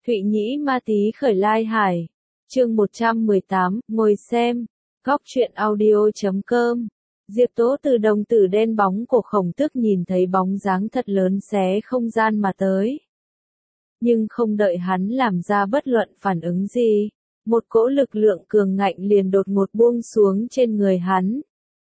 Thụy Nhĩ Ma Tý khởi lai hải. Chương 118, ngồi xem. Góc truyện audio.com. Diệp Tố từ đồng tử đen bóng của Khổng Tước nhìn thấy bóng dáng thật lớn xé không gian mà tới. Nhưng không đợi hắn làm ra bất luận phản ứng gì, một cỗ lực lượng cường ngạnh liền đột ngột buông xuống trên người hắn.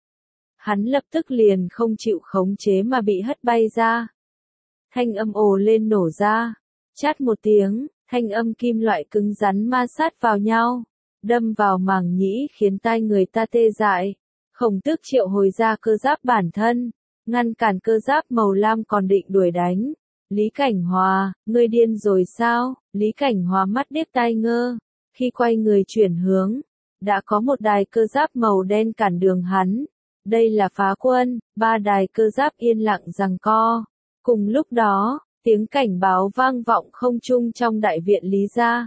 Hắn lập tức liền không chịu khống chế mà bị hất bay ra. Thanh âm ồ lên nổ ra, chát một tiếng, thanh âm kim loại cứng rắn ma sát vào nhau, đâm vào màng nhĩ khiến tai người ta tê dại. Khổng Tước triệu hồi ra cơ giáp bản thân, ngăn cản cơ giáp màu lam còn định đuổi đánh. Lý Cảnh Hòa, ngươi điên rồi sao? Lý Cảnh Hòa mắt điếc tai ngơ, khi quay người chuyển hướng, đã có một đài cơ giáp màu đen cản đường hắn. Đây là phá quân, ba đài cơ giáp yên lặng giằng co. Cùng lúc đó, tiếng cảnh báo vang vọng không trung trong đại viện Lý gia.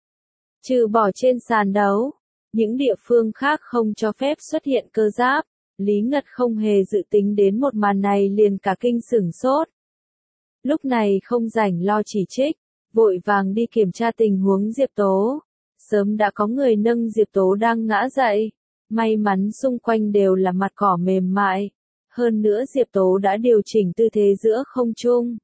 Trừ bỏ trên sàn đấu, những địa phương khác không cho phép xuất hiện cơ giáp. Lý Ngật không hề dự tính đến một màn này liền cả kinh sửng sốt. Lúc này không rảnh lo chỉ trích, vội vàng đi kiểm tra tình huống Diệp Tố. Sớm đã có người nâng Diệp Tố đang ngã dậy. May mắn xung quanh đều là mặt cỏ mềm mại. Hơn nữa Diệp Tố đã điều chỉnh tư thế giữa không trung,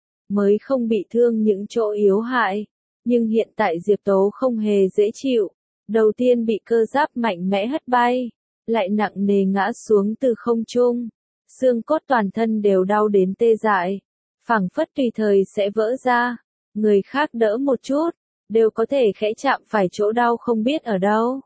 mới không bị thương những chỗ yếu hại. Nhưng hiện tại Diệp Tố không hề dễ chịu. Đầu tiên bị cơ giáp mạnh mẽ hất bay, lại nặng nề ngã xuống từ không trung. Xương cốt toàn thân đều đau đến tê dại, phảng phất tùy thời sẽ vỡ ra. Người khác đỡ một chút, đều có thể khẽ chạm phải chỗ đau không biết ở đâu.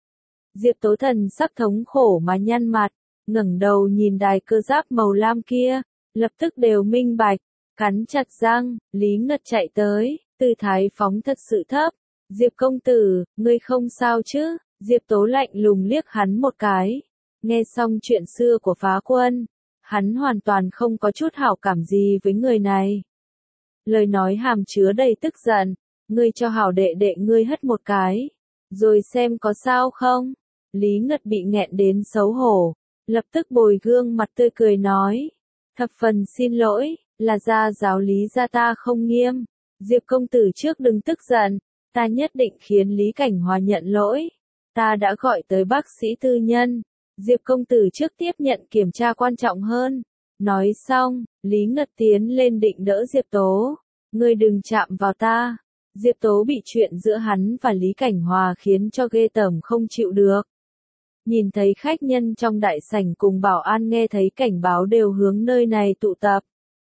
Diệp Tố thần sắc thống khổ mà nhăn mặt, ngẩng đầu nhìn đài cơ giáp màu lam kia, lập tức đều minh bạch, cắn chặt răng. Lý Ngật chạy tới, tư thái phóng thật sự thấp. Diệp công tử, ngươi không sao chứ? Diệp Tố lạnh lùng liếc hắn một cái. Nghe xong chuyện xưa của phá quân, hắn hoàn toàn không có chút hảo cảm gì với người này. Lời nói hàm chứa đầy tức giận, ngươi cho hảo đệ đệ ngươi hất một cái, rồi xem có sao không? Lý Ngật bị nghẹn đến xấu hổ, lập tức bồi gương mặt tươi cười nói. Thập phần xin lỗi, là gia giáo Lý gia ta không nghiêm. Diệp công tử trước đừng tức giận, ta nhất định khiến Lý Cảnh Hòa nhận lỗi. Ta đã gọi tới bác sĩ tư nhân. Diệp công tử trước tiếp nhận kiểm tra quan trọng hơn. Nói xong, Lý Ngật tiến lên định đỡ Diệp Tố. Ngươi đừng chạm vào ta. Diệp Tố bị chuyện giữa hắn và Lý Cảnh Hòa khiến cho ghê tởm không chịu được. Nhìn thấy khách nhân trong đại sảnh cùng bảo an nghe thấy cảnh báo đều hướng nơi này tụ tập.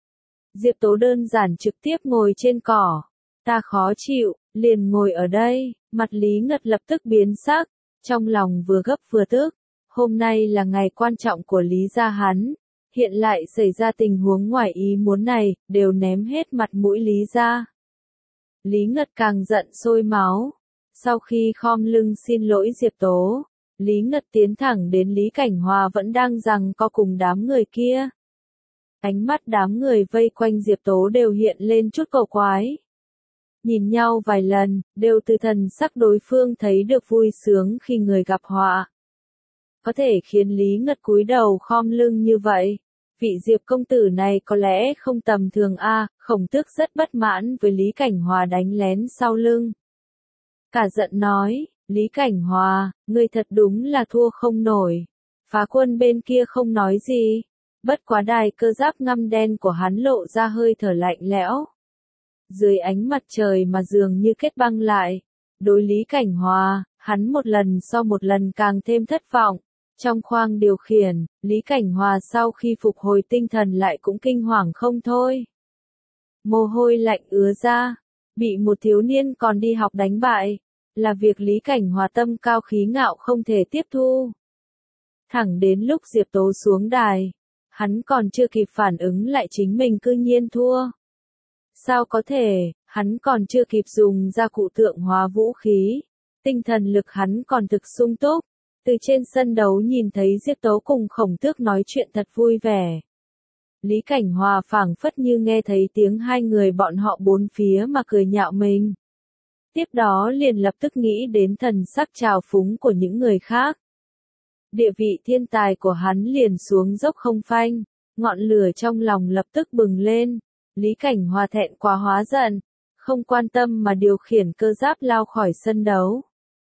Diệp Tố đơn giản trực tiếp ngồi trên cỏ. Ta khó chịu, liền ngồi ở đây. Mặt Lý Ngật lập tức biến sắc, trong lòng vừa gấp vừa tức. Hôm nay là ngày quan trọng của Lý gia hắn, hiện lại xảy ra tình huống ngoài ý muốn này, đều ném hết mặt mũi Lý gia. Lý Ngật càng giận sôi máu. Sau khi khom lưng xin lỗi Diệp Tố, Lý Ngật tiến thẳng đến Lý Cảnh Hòa vẫn đang giằng co cùng đám người kia. Ánh mắt đám người vây quanh Diệp Tố đều hiện lên chút cầu quái. Nhìn nhau vài lần, đều từ thần sắc đối phương thấy được vui sướng khi người gặp họa. Có thể khiến Lý Ngật cúi đầu khom lưng như vậy. Vị Diệp công tử này có lẽ không tầm thường a. Khổng Tước rất bất mãn với Lý Cảnh Hòa đánh lén sau lưng. Cả giận nói, Lý Cảnh Hòa, ngươi thật đúng là thua không nổi. Phá quân bên kia không nói gì. Bất quá đài cơ giáp ngăm đen của hắn lộ ra hơi thở lạnh lẽo. Dưới ánh mặt trời mà dường như kết băng lại. Đối Lý Cảnh Hòa, hắn một lần sau một lần càng thêm thất vọng. Trong khoang điều khiển, Lý Cảnh Hòa sau khi phục hồi tinh thần lại cũng kinh hoàng không thôi. Mồ hôi lạnh ứa ra, bị một thiếu niên còn đi học đánh bại, là việc Lý Cảnh Hòa tâm cao khí ngạo không thể tiếp thu. Thẳng đến lúc Diệp Tố xuống đài, hắn còn chưa kịp phản ứng lại chính mình cư nhiên thua. Sao có thể, hắn còn chưa kịp dùng ra cụ tượng hóa vũ khí, tinh thần lực hắn còn thực sung túc. Từ trên sân đấu nhìn thấy Diệp Tố cùng Khổng Tước nói chuyện thật vui vẻ. Lý Cảnh Hòa phảng phất như nghe thấy tiếng hai người bọn họ bốn phía mà cười nhạo mình. Tiếp đó liền lập tức nghĩ đến thần sắc trào phúng của những người khác. Địa vị thiên tài của hắn liền xuống dốc không phanh, ngọn lửa trong lòng lập tức bừng lên. Lý Cảnh Hòa thẹn quá hóa giận, không quan tâm mà điều khiển cơ giáp lao khỏi sân đấu.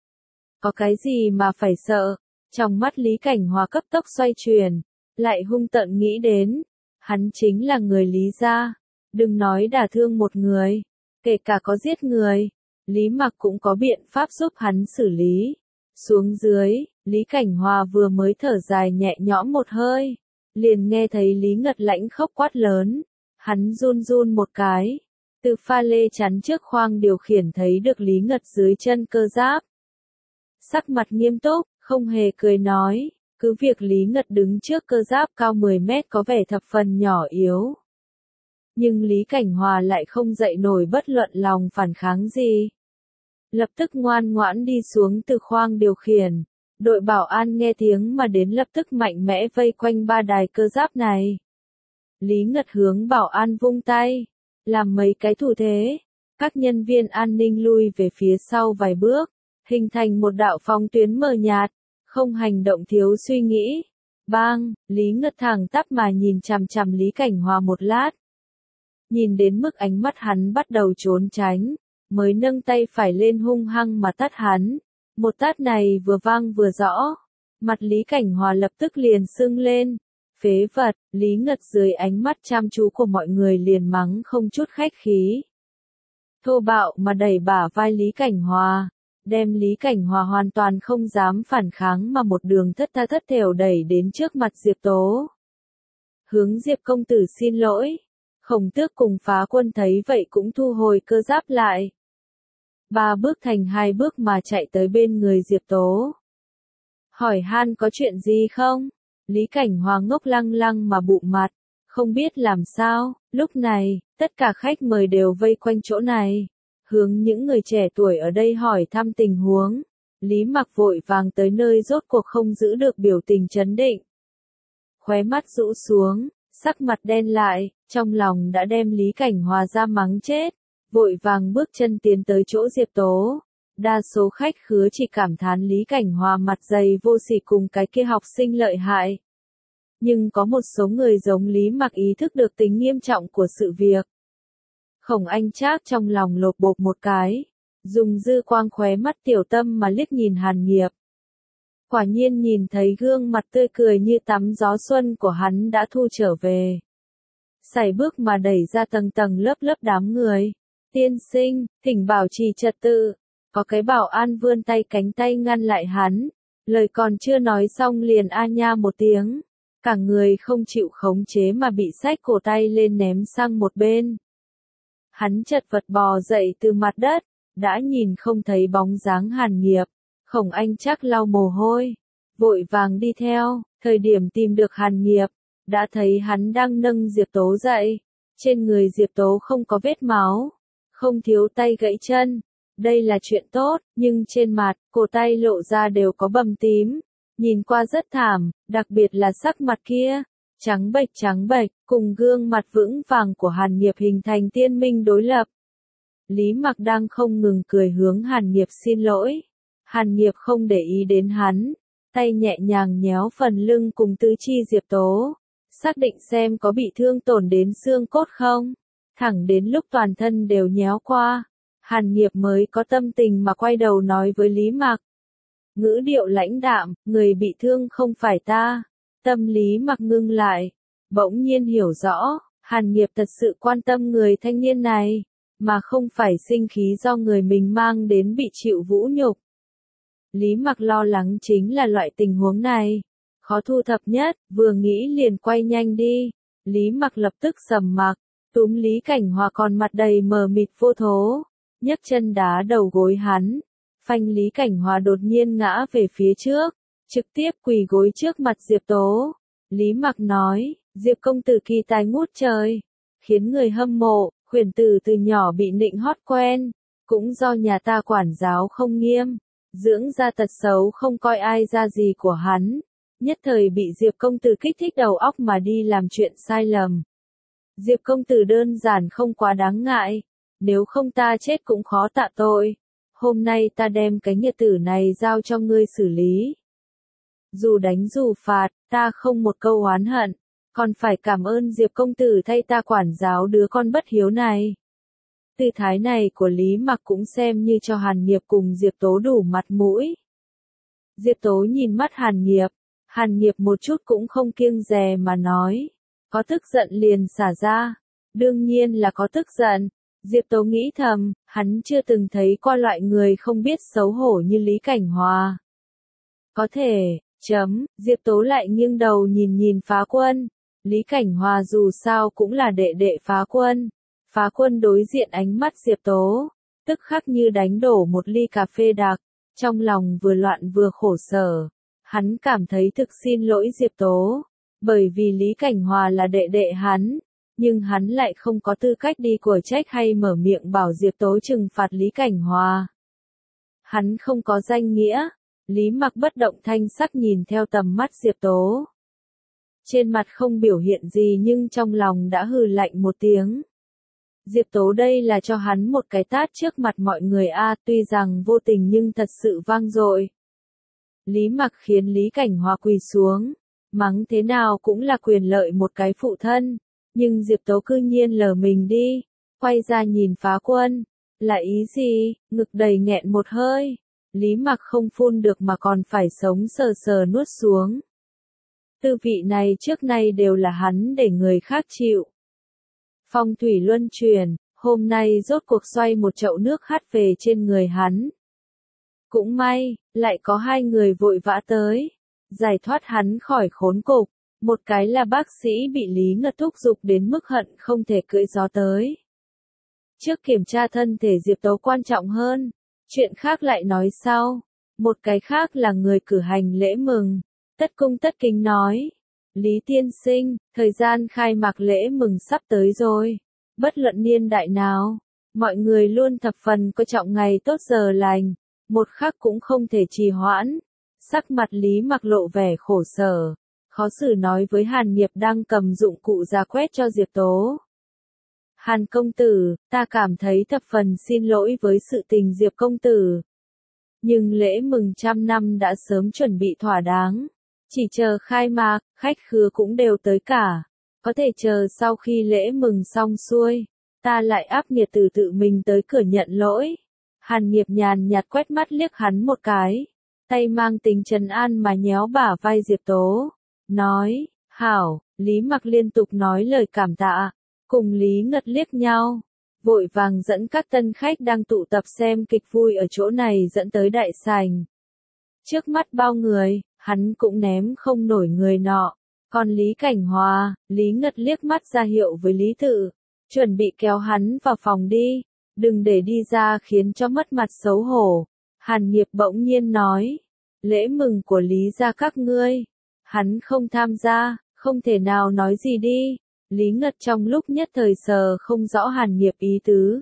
Có cái gì mà phải sợ? Trong mắt Lý Cảnh Hòa cấp tốc xoay chuyển, lại hung tợn nghĩ đến, hắn chính là người Lý gia, đừng nói đả thương một người, kể cả có giết người, Lý Mặc cũng có biện pháp giúp hắn xử lý. Xuống dưới, Lý Cảnh Hòa vừa mới thở dài nhẹ nhõm một hơi, liền nghe thấy Lý Ngật lãnh khốc quát lớn, hắn run run một cái, từ pha lê chắn trước khoang điều khiển thấy được Lý Ngật dưới chân cơ giáp. Sắc mặt nghiêm túc, không hề cười nói, cứ việc Lý Ngật đứng trước cơ giáp cao 10 mét có vẻ thập phần nhỏ yếu. Nhưng Lý Cảnh Hòa lại không dậy nổi bất luận lòng phản kháng gì. Lập tức ngoan ngoãn đi xuống từ khoang điều khiển, đội bảo an nghe tiếng mà đến lập tức mạnh mẽ vây quanh ba đài cơ giáp này. Lý Ngật hướng bảo an vung tay, làm mấy cái thủ thế, các nhân viên an ninh lui về phía sau vài bước, hình thành một đạo phong tuyến mờ nhạt, không hành động thiếu suy nghĩ. Bang, Lý Ngật thẳng tắp mà nhìn chằm chằm Lý Cảnh Hòa một lát. Nhìn đến mức ánh mắt hắn bắt đầu trốn tránh, mới nâng tay phải lên hung hăng mà tát hắn. Một tát này vừa vang vừa rõ, mặt Lý Cảnh Hòa lập tức liền sưng lên. Phế vật, Lý Ngật dưới ánh mắt chăm chú của mọi người liền mắng không chút khách khí. Thô bạo mà đẩy bả vai Lý Cảnh Hòa, đem Lý Cảnh Hòa hoàn toàn không dám phản kháng mà một đường thất tha thất thểu đẩy đến trước mặt Diệp Tố. Hướng Diệp công tử xin lỗi. Khổng Tước cùng Phá Quân thấy vậy cũng thu hồi cơ giáp lại. 3 bước thành 2 bước mà chạy tới bên người Diệp Tố. Hỏi han có chuyện gì không? Lý Cảnh Hòa ngốc lăng lăng mà bụng mặt, không biết làm sao. Lúc này, tất cả khách mời đều vây quanh chỗ này, hướng những người trẻ tuổi ở đây hỏi thăm tình huống. Lý Mặc vội vàng tới nơi rốt cuộc không giữ được biểu tình trấn định. Khóe mắt rũ xuống, sắc mặt đen lại, trong lòng đã đem Lý Cảnh Hòa ra mắng chết, vội vàng bước chân tiến tới chỗ Diệp Tố. Đa số khách khứa chỉ cảm thán Lý Cảnh Hòa mặt dày vô sỉ cùng cái kia học sinh lợi hại. Nhưng có một số người giống Lý Mặc ý thức được tính nghiêm trọng của sự việc. Khổng Anh Trác trong lòng lột bột một cái, dùng dư quang khóe mắt tiểu tâm mà liếc nhìn Hàn Nghiệp. Quả nhiên nhìn thấy gương mặt tươi cười như tắm gió xuân của hắn đã thu trở về. Sải bước mà đẩy ra tầng tầng lớp lớp đám người. Tiên sinh, thỉnh bảo trì trật tự. Có cái bảo an vươn tay cánh tay ngăn lại hắn. Lời còn chưa nói xong liền a nha một tiếng. Cả người không chịu khống chế mà bị xách cổ tay lên ném sang một bên. Hắn chật vật bò dậy từ mặt đất, đã nhìn không thấy bóng dáng Hàn Nghiệp. Khổng Anh Trác lau mồ hôi, vội vàng đi theo, thời điểm tìm được Hàn Nghiệp, đã thấy hắn đang nâng Diệp Tố dậy. Trên người Diệp Tố không có vết máu, không thiếu tay gãy chân. Đây là chuyện tốt, nhưng trên mặt, cổ tay lộ ra đều có bầm tím. Nhìn qua rất thảm, đặc biệt là sắc mặt kia. Trắng bệch, cùng gương mặt vững vàng của Hàn Nghiệp hình thành tiên minh đối lập. Lý Mặc đang không ngừng cười hướng Hàn Nghiệp xin lỗi. Hàn Nghiệp không để ý đến hắn, tay nhẹ nhàng nhéo phần lưng cùng tứ chi Diệp Tố, xác định xem có bị thương tổn đến xương cốt không. Thẳng đến lúc toàn thân đều nhéo qua, Hàn Nghiệp mới có tâm tình mà quay đầu nói với Lý Mặc. Ngữ điệu lãnh đạm, người bị thương không phải ta. Tâm Lý Mặc ngưng lại, bỗng nhiên hiểu rõ, Hàn Nghiệp thật sự quan tâm người thanh niên này, mà không phải sinh khí do người mình mang đến bị chịu vũ nhục. Lý Mặc lo lắng chính là loại tình huống này, khó thu thập nhất, vừa nghĩ liền quay nhanh đi. Lý Mặc lập tức sầm mặt, túm Lý Cảnh Hòa còn mặt đầy mờ mịt vô thố, nhấc chân đá đầu gối hắn, phanh Lý Cảnh Hòa đột nhiên ngã về phía trước, trực tiếp quỳ gối trước mặt Diệp Tố. Lý Mặc nói, Diệp công tử kỳ tài ngút trời, khiến người hâm mộ, khuyển tử từ nhỏ bị nịnh hót quen, cũng do nhà ta quản giáo không nghiêm, dưỡng ra tật xấu không coi ai ra gì của hắn, nhất thời bị Diệp công tử kích thích đầu óc mà đi làm chuyện sai lầm. Diệp công tử đơn giản không quá đáng ngại, nếu không ta chết cũng khó tạ tội. Hôm nay ta đem cái nghiệt tử này giao cho ngươi xử lý. Dù đánh dù phạt, ta không một câu oán hận, còn phải cảm ơn Diệp công tử thay ta quản giáo đứa con bất hiếu này. Tư thái này của Lý Mặc cũng xem như cho Hàn Nghiệp cùng Diệp Tố đủ mặt mũi. Diệp Tố nhìn mắt Hàn Nghiệp một chút cũng không kiêng dè mà nói. Có tức giận liền xả ra. Đương nhiên là có tức giận. Diệp Tố nghĩ thầm, hắn chưa từng thấy qua loại người không biết xấu hổ như Lý Cảnh Hòa. Có thể, Diệp Tố lại nghiêng đầu nhìn Phá Quân. Lý Cảnh Hòa dù sao cũng là đệ đệ Phá Quân. Phá Quân đối diện ánh mắt Diệp Tố, tức khắc như đánh đổ một ly cà phê đặc, trong lòng vừa loạn vừa khổ sở. Hắn cảm thấy thực xin lỗi Diệp Tố, bởi vì Lý Cảnh Hòa là đệ đệ hắn, nhưng hắn lại không có tư cách đi của trách hay mở miệng bảo Diệp Tố trừng phạt Lý Cảnh Hòa. Hắn không có danh nghĩa. Lý Mặc bất động thanh sắc nhìn theo tầm mắt Diệp Tố. Trên mặt không biểu hiện gì nhưng trong lòng đã hừ lạnh một tiếng. Diệp Tố đây là cho hắn một cái tát trước mặt mọi người tuy rằng vô tình nhưng thật sự vang dội. Lý Mặc khiến Lý Cảnh Hòa quỳ xuống, mắng thế nào cũng là quyền lợi một cái phụ thân, nhưng Diệp Tố cư nhiên lờ mình đi, quay ra nhìn Phá Quân, là ý gì, ngực đầy nghẹn một hơi. Lý Mặc không phun được mà còn phải sống sờ sờ nuốt xuống. Tư vị này trước nay đều là hắn để người khác chịu. Phong thủy luân chuyển, hôm nay rốt cuộc xoay một chậu nước hắt về trên người hắn. Cũng may, lại có hai người vội vã tới, giải thoát hắn khỏi khốn cục. Một cái là bác sĩ bị Lý Ngật thúc giục đến mức hận không thể cưỡi gió tới. Trước kiểm tra thân thể Diệp Tố quan trọng hơn, chuyện khác lại nói sau. Một cái khác là người cử hành lễ mừng, tất cung tất kính nói. Lý tiên sinh, thời gian khai mạc lễ mừng sắp tới rồi. Bất luận niên đại nào, mọi người luôn thập phần coi trọng ngày tốt giờ lành, một khắc cũng không thể trì hoãn. Sắc mặt Lý Mặc lộ vẻ khổ sở, khó xử nói với Hàn Nghiệp đang cầm dụng cụ ra quét cho Diệp Tố. Hàn công tử, ta cảm thấy thập phần xin lỗi với sự tình Diệp công tử. Nhưng lễ mừng 100 năm đã sớm chuẩn bị thỏa đáng. Chỉ chờ khai mạc, khách khứa cũng đều tới cả. Có thể chờ sau khi lễ mừng xong xuôi, ta lại áp nghiệt tử tự mình tới cửa nhận lỗi. Hàn Nghiệp nhàn nhạt quét mắt liếc hắn một cái, tay mang tính trấn an mà nhéo bả vai Diệp Tố. Nói, hảo, Lý Mặc liên tục nói lời cảm tạ, cùng Lý Ngật liếc nhau, vội vàng dẫn các tân khách đang tụ tập xem kịch vui ở chỗ này dẫn tới đại sảnh. Trước mắt bao người, hắn cũng ném không nổi người nọ, còn Lý Cảnh Hòa, Lý Ngật liếc mắt ra hiệu với Lý Tự, chuẩn bị kéo hắn vào phòng đi, đừng để đi ra khiến cho mất mặt xấu hổ. Hàn Nghiệp bỗng nhiên nói, lễ mừng của Lý gia các ngươi, hắn không tham gia, không thể nào nói gì đi. Lý Ngật trong lúc nhất thời sờ không rõ Hàn Nghiệp ý tứ.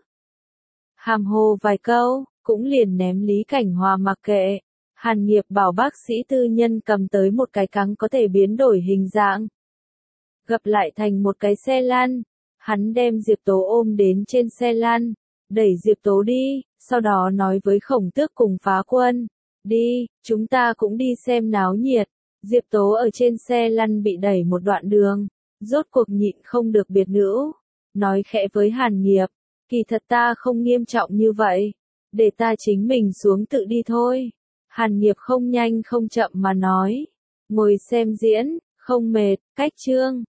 Hàm hồ vài câu, cũng liền ném Lý Cảnh Hòa mặc kệ. Hàn Nghiệp bảo bác sĩ tư nhân cầm tới một cái cáng có thể biến đổi hình dạng, gập lại thành một cái xe lăn. Hắn đem Diệp Tố ôm đến trên xe lăn, đẩy Diệp Tố đi, sau đó nói với Khổng Tước cùng Phá Quân, đi, chúng ta cũng đi xem náo nhiệt. Diệp Tố ở trên xe lăn bị đẩy một đoạn đường, rốt cuộc nhịn không được biệt nữ, nói khẽ với Hàn Nghiệp, kỳ thật ta không nghiêm trọng như vậy, để ta chính mình xuống tự đi thôi. Hàn Nghiệp không nhanh không chậm mà nói, ngồi xem diễn, không mệt, cách chương.